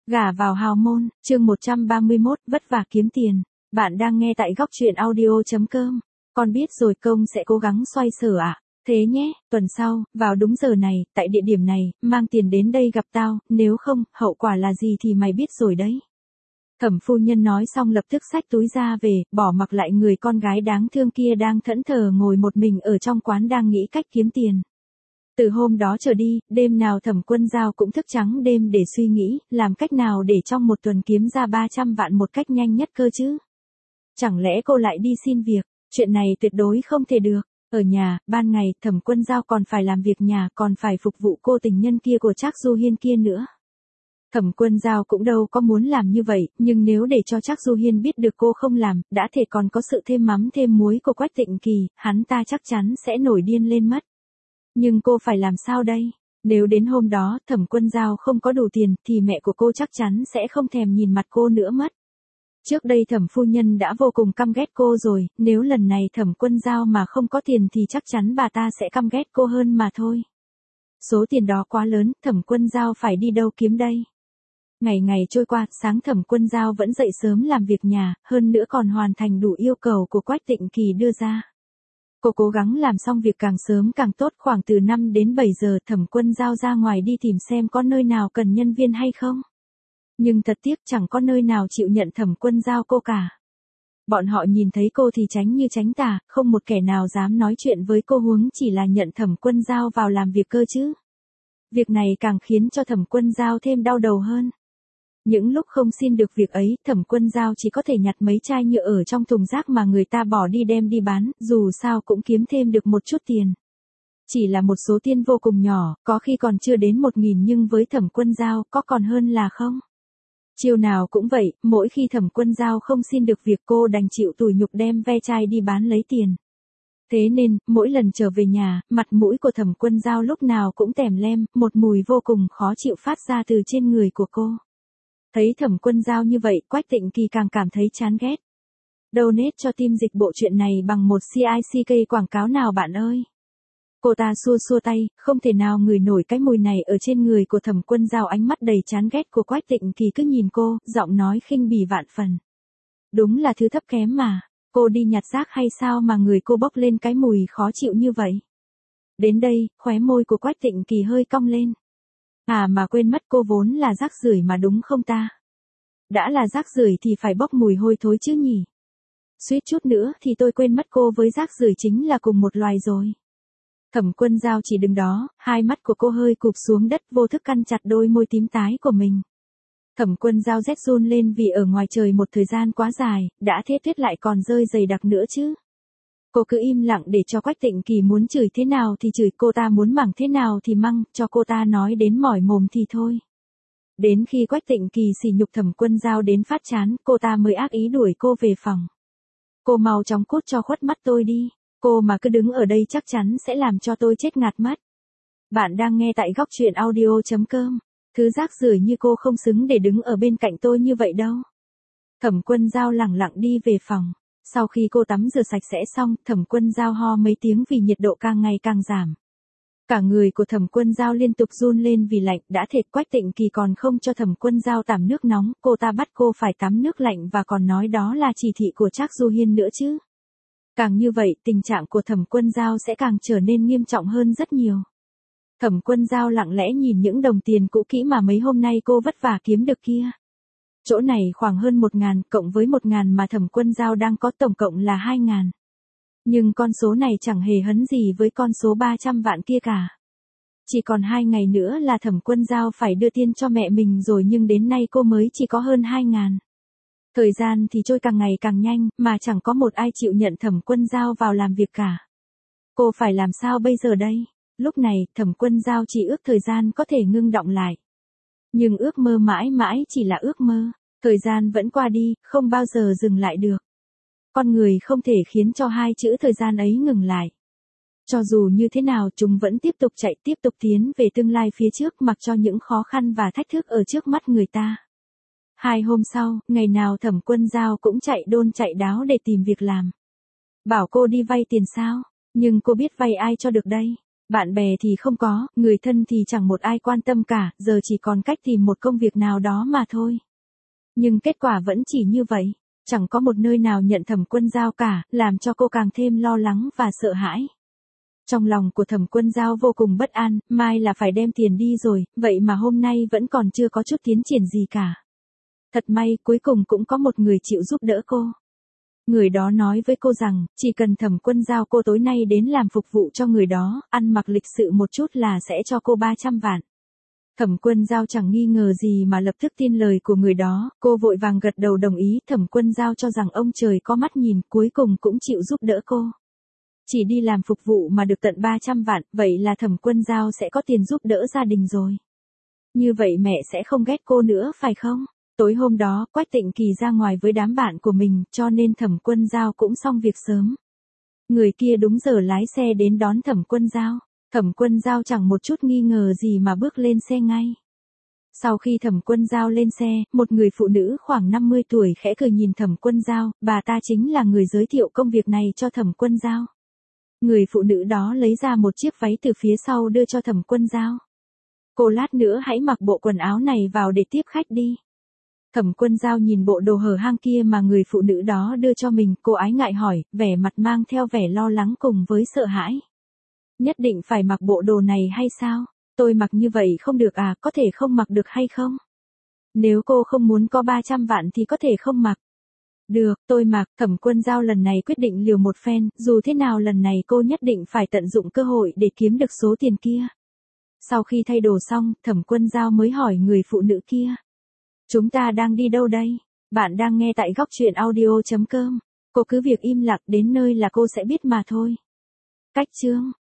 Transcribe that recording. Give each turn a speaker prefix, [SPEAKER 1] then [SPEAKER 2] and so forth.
[SPEAKER 1] Gả vào hào môn, chương 131, vất vả kiếm tiền. Bạn đang nghe tại góc truyện audio.com. Con biết rồi, công sẽ cố gắng xoay sở ạ. Thế nhé, tuần sau, vào đúng giờ này, tại địa điểm này, mang tiền đến đây gặp tao, nếu không, hậu quả là gì thì mày biết rồi đấy. Thẩm phu nhân nói xong lập tức xách túi ra về, bỏ mặc lại người con gái đáng thương kia đang thẫn thờ ngồi một mình ở trong quán đang nghĩ cách kiếm tiền. Từ hôm đó trở đi, đêm nào Thẩm Quân Dao cũng thức trắng đêm để suy nghĩ, làm cách nào để trong một tuần kiếm ra 300 vạn một cách nhanh nhất cơ chứ. Chẳng lẽ cô lại đi xin việc, chuyện này tuyệt đối không thể được. Ở nhà, ban ngày, Thẩm Quân Dao còn phải làm việc nhà, còn phải phục vụ cô tình nhân kia của Trác Du Hiên kia nữa. Thẩm Quân Dao cũng đâu có muốn làm như vậy, nhưng nếu để cho Trác Du Hiên biết được cô không làm, đã thể còn có sự thêm mắm thêm muối của Quách Tịnh Kỳ, hắn ta chắc chắn sẽ nổi điên lên mất. Nhưng cô phải làm sao đây? Nếu đến hôm đó Thẩm Quân Dao không có đủ tiền thì mẹ của cô chắc chắn sẽ không thèm nhìn mặt cô nữa mất. Trước đây Thẩm phu nhân đã vô cùng căm ghét cô rồi, nếu lần này Thẩm Quân Dao mà không có tiền thì chắc chắn bà ta sẽ căm ghét cô hơn mà thôi. Số tiền đó quá lớn, Thẩm Quân Dao phải đi đâu kiếm đây? Ngày ngày trôi qua, sáng Thẩm Quân Dao vẫn dậy sớm làm việc nhà, hơn nữa còn hoàn thành đủ yêu cầu của Quách Tịnh Kỳ đưa ra. Cô cố gắng làm xong việc càng sớm càng tốt, khoảng từ 5 đến 7 giờ Thẩm Quân Dao ra ngoài đi tìm xem có nơi nào cần nhân viên hay không. Nhưng thật tiếc chẳng có nơi nào chịu nhận Thẩm Quân Dao cô cả. Bọn họ nhìn thấy cô thì tránh như tránh tà, không một kẻ nào dám nói chuyện với cô, huống chỉ là nhận Thẩm Quân Dao vào làm việc cơ chứ. Việc này càng khiến cho Thẩm Quân Dao thêm đau đầu hơn. Những lúc không xin được việc ấy, Thẩm Quân Dao chỉ có thể nhặt mấy chai nhựa ở trong thùng rác mà người ta bỏ đi đem đi bán, dù sao cũng kiếm thêm được một chút tiền. Chỉ là một số tiền vô cùng nhỏ, có khi còn chưa đến 1.000 nhưng với Thẩm Quân Dao có còn hơn là không. Chiều nào cũng vậy, mỗi khi Thẩm Quân Dao không xin được việc cô đành chịu tủi nhục đem ve chai đi bán lấy tiền. Thế nên, mỗi lần trở về nhà, mặt mũi của Thẩm Quân Dao lúc nào cũng tèm lem, một mùi vô cùng khó chịu phát ra từ trên người của cô. Thấy Thẩm Quân Dao như vậy, Quách Tịnh Kỳ càng cảm thấy chán ghét. Donate cho team dịch bộ truyện này bằng một CICK quảng cáo nào bạn ơi. Cô ta xua xua tay, không thể nào ngửi nổi cái mùi này ở trên người của Thẩm Quân Dao. Ánh mắt đầy chán ghét của Quách Tịnh Kỳ cứ nhìn cô, giọng nói khinh bỉ vạn phần. Đúng là thứ thấp kém mà, cô đi nhặt rác hay sao mà người cô bốc lên cái mùi khó chịu như vậy. Đến đây, khóe môi của Quách Tịnh Kỳ hơi cong lên. À mà quên mất, cô vốn là rác rưởi mà đúng không ta? Đã là rác rưởi thì phải bốc mùi hôi thối chứ nhỉ? Suýt chút nữa thì tôi quên mất cô với rác rưởi chính là cùng một loài rồi. Thẩm Quân Dao chỉ đứng đó, hai mắt của cô hơi cụp xuống đất, vô thức căn chặt đôi môi tím tái của mình. Thẩm Quân Dao rét run lên vì ở ngoài trời một thời gian quá dài, đã thế tuyết lại còn rơi dày đặc nữa chứ. Cô cứ im lặng để cho Quách Tịnh Kỳ muốn chửi thế nào thì chửi, cô ta muốn mắng thế nào thì mắng, cho cô ta nói đến mỏi mồm thì thôi. Đến khi Quách Tịnh Kỳ sỉ nhục Thẩm Quân Dao đến phát chán, cô ta mới ác ý đuổi cô về phòng. Cô mau chóng cút cho khuất mắt tôi đi, cô mà cứ đứng ở đây chắc chắn sẽ làm cho tôi chết ngạt mất. Bạn đang nghe tại góc truyện audio.com. Thứ rác rưởi như cô không xứng để đứng ở bên cạnh tôi như vậy đâu. Thẩm Quân Dao lẳng lặng đi về phòng. Sau khi cô tắm rửa sạch sẽ xong, Thẩm Quân Dao ho mấy tiếng vì nhiệt độ càng ngày càng giảm. Cả người của Thẩm Quân Dao liên tục run lên vì lạnh, đã thiệt Quách Tịnh Kỳ còn không cho Thẩm Quân Dao tắm nước nóng, cô ta bắt cô phải tắm nước lạnh và còn nói đó là chỉ thị của Trác Du Hiên nữa chứ. Càng như vậy, tình trạng của Thẩm Quân Dao sẽ càng trở nên nghiêm trọng hơn rất nhiều. Thẩm Quân Dao lặng lẽ nhìn những đồng tiền cũ kỹ mà mấy hôm nay cô vất vả kiếm được kia. Chỗ này khoảng hơn 1.000, cộng với 1.000 mà Thẩm Quân Dao đang có tổng cộng là 2.000. Nhưng con số này chẳng hề hấn gì với con số 300 vạn kia cả. Chỉ còn 2 ngày nữa là Thẩm Quân Dao phải đưa tiền cho mẹ mình rồi, nhưng đến nay cô mới chỉ có hơn 2.000. Thời gian thì trôi càng ngày càng nhanh, mà chẳng có một ai chịu nhận Thẩm Quân Dao vào làm việc cả. Cô phải làm sao bây giờ đây? Lúc này, Thẩm Quân Dao chỉ ước thời gian có thể ngưng đọng lại. Nhưng ước mơ mãi mãi chỉ là ước mơ. Thời gian vẫn qua đi, không bao giờ dừng lại được. Con người không thể khiến cho hai chữ thời gian ấy ngừng lại. Cho dù như thế nào chúng vẫn tiếp tục chạy, tiếp tục tiến về tương lai phía trước, mặc cho những khó khăn và thách thức ở trước mắt người ta. 2 hôm sau, ngày nào Thẩm Quân Dao cũng chạy đôn chạy đáo để tìm việc làm. Bảo cô đi vay tiền sao? Nhưng cô biết vay ai cho được đây? Bạn bè thì không có, người thân thì chẳng một ai quan tâm cả, giờ chỉ còn cách tìm một công việc nào đó mà thôi. Nhưng kết quả vẫn chỉ như vậy, chẳng có một nơi nào nhận Thẩm Quân Dao cả, làm cho cô càng thêm lo lắng và sợ hãi. Trong lòng của Thẩm Quân Dao vô cùng bất an, mai là phải đem tiền đi rồi, vậy mà hôm nay vẫn còn chưa có chút tiến triển gì cả. Thật may cuối cùng cũng có một người chịu giúp đỡ cô. Người đó nói với cô rằng, chỉ cần Thẩm Quân Dao cô tối nay đến làm phục vụ cho người đó, ăn mặc lịch sự một chút là sẽ cho cô 300 vạn. Thẩm Quân Dao chẳng nghi ngờ gì mà lập tức tin lời của người đó, cô vội vàng gật đầu đồng ý. Thẩm Quân Dao cho rằng ông trời có mắt nhìn, cuối cùng cũng chịu giúp đỡ cô. Chỉ đi làm phục vụ mà được tận 300 vạn, vậy là Thẩm Quân Dao sẽ có tiền giúp đỡ gia đình rồi. Như vậy mẹ sẽ không ghét cô nữa phải không? Tối hôm đó, Quách Tịnh Kỳ ra ngoài với đám bạn của mình, cho nên Thẩm Quân Dao cũng xong việc sớm. Người kia đúng giờ lái xe đến đón Thẩm Quân Dao. Thẩm Quân Dao chẳng một chút nghi ngờ gì mà bước lên xe ngay. Sau khi Thẩm Quân Dao lên xe, một người phụ nữ khoảng 50 tuổi khẽ cười nhìn Thẩm Quân Dao, bà ta chính là người giới thiệu công việc này cho Thẩm Quân Dao. Người phụ nữ đó lấy ra một chiếc váy từ phía sau đưa cho Thẩm Quân Dao. Cô lát nữa hãy mặc bộ quần áo này vào để tiếp khách đi. Thẩm Quân Dao nhìn bộ đồ hở hang kia mà người phụ nữ đó đưa cho mình, cô ái ngại hỏi, vẻ mặt mang theo vẻ lo lắng cùng với sợ hãi. Nhất định phải mặc bộ đồ này hay sao? Tôi mặc như vậy không được à, có thể không mặc được hay không? Nếu cô không muốn có 300 vạn thì có thể không mặc. Được, tôi mặc. Thẩm Quân Dao lần này quyết định liều một phen, dù thế nào lần này cô nhất định phải tận dụng cơ hội để kiếm được số tiền kia. Sau khi thay đồ xong, Thẩm Quân Dao mới hỏi người phụ nữ kia. Chúng ta đang đi đâu đây? Bạn đang nghe tại Góc Truyện Audio.com. Cô cứ việc im lặng, đến nơi là cô sẽ biết mà thôi. Cách chương